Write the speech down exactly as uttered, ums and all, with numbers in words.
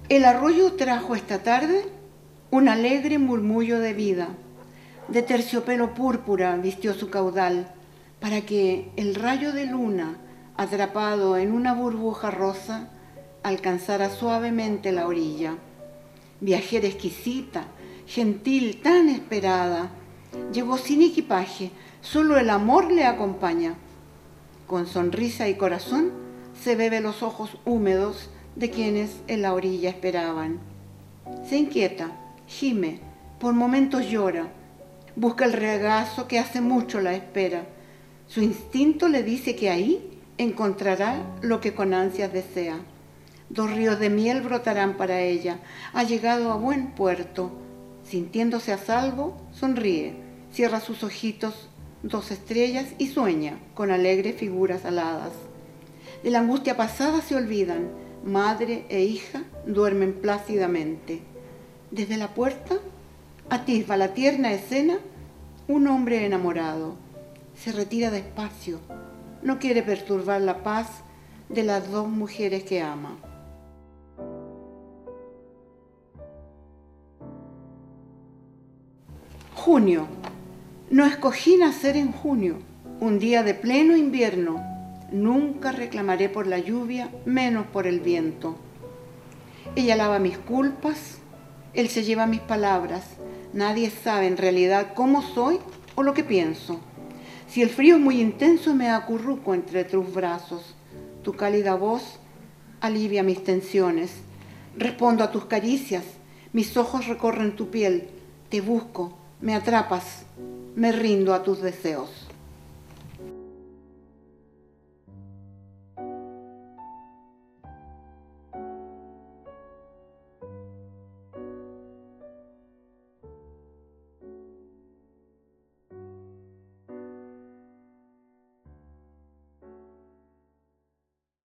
El arroyo trajo esta tarde un alegre murmullo de vida. De terciopelo púrpura vistió su caudal, para que el rayo de luna, atrapado en una burbuja rosa, alcanzara suavemente la orilla. Viajera exquisita, gentil, tan esperada, llegó sin equipaje, solo el amor le acompaña. Con sonrisa y corazón se bebe los ojos húmedos de quienes en la orilla esperaban. Se inquieta, gime, por momentos llora, busca el regazo que hace mucho la espera. Su instinto le dice que ahí encontrará lo que con ansias desea. Dos ríos de miel brotarán para ella. Ha llegado a buen puerto. Sintiéndose a salvo, sonríe, cierra sus ojitos, dos estrellas, y sueña con alegres figuras aladas. De la angustia pasada se olvidan. Madre e hija duermen plácidamente. Desde la puerta atisba la tierna escena un hombre enamorado. Se retira despacio. No quiere perturbar la paz de las dos mujeres que ama. Junio. No escogí nacer en junio, un día de pleno invierno. Nunca reclamaré por la lluvia, menos por el viento. Ella lava mis culpas, él se lleva mis palabras. Nadie sabe en realidad cómo soy o lo que pienso. Si el frío es muy intenso, me acurruco entre tus brazos. Tu cálida voz alivia mis tensiones. Respondo a tus caricias, mis ojos recorren tu piel. Te busco, me atrapas, me rindo a tus deseos.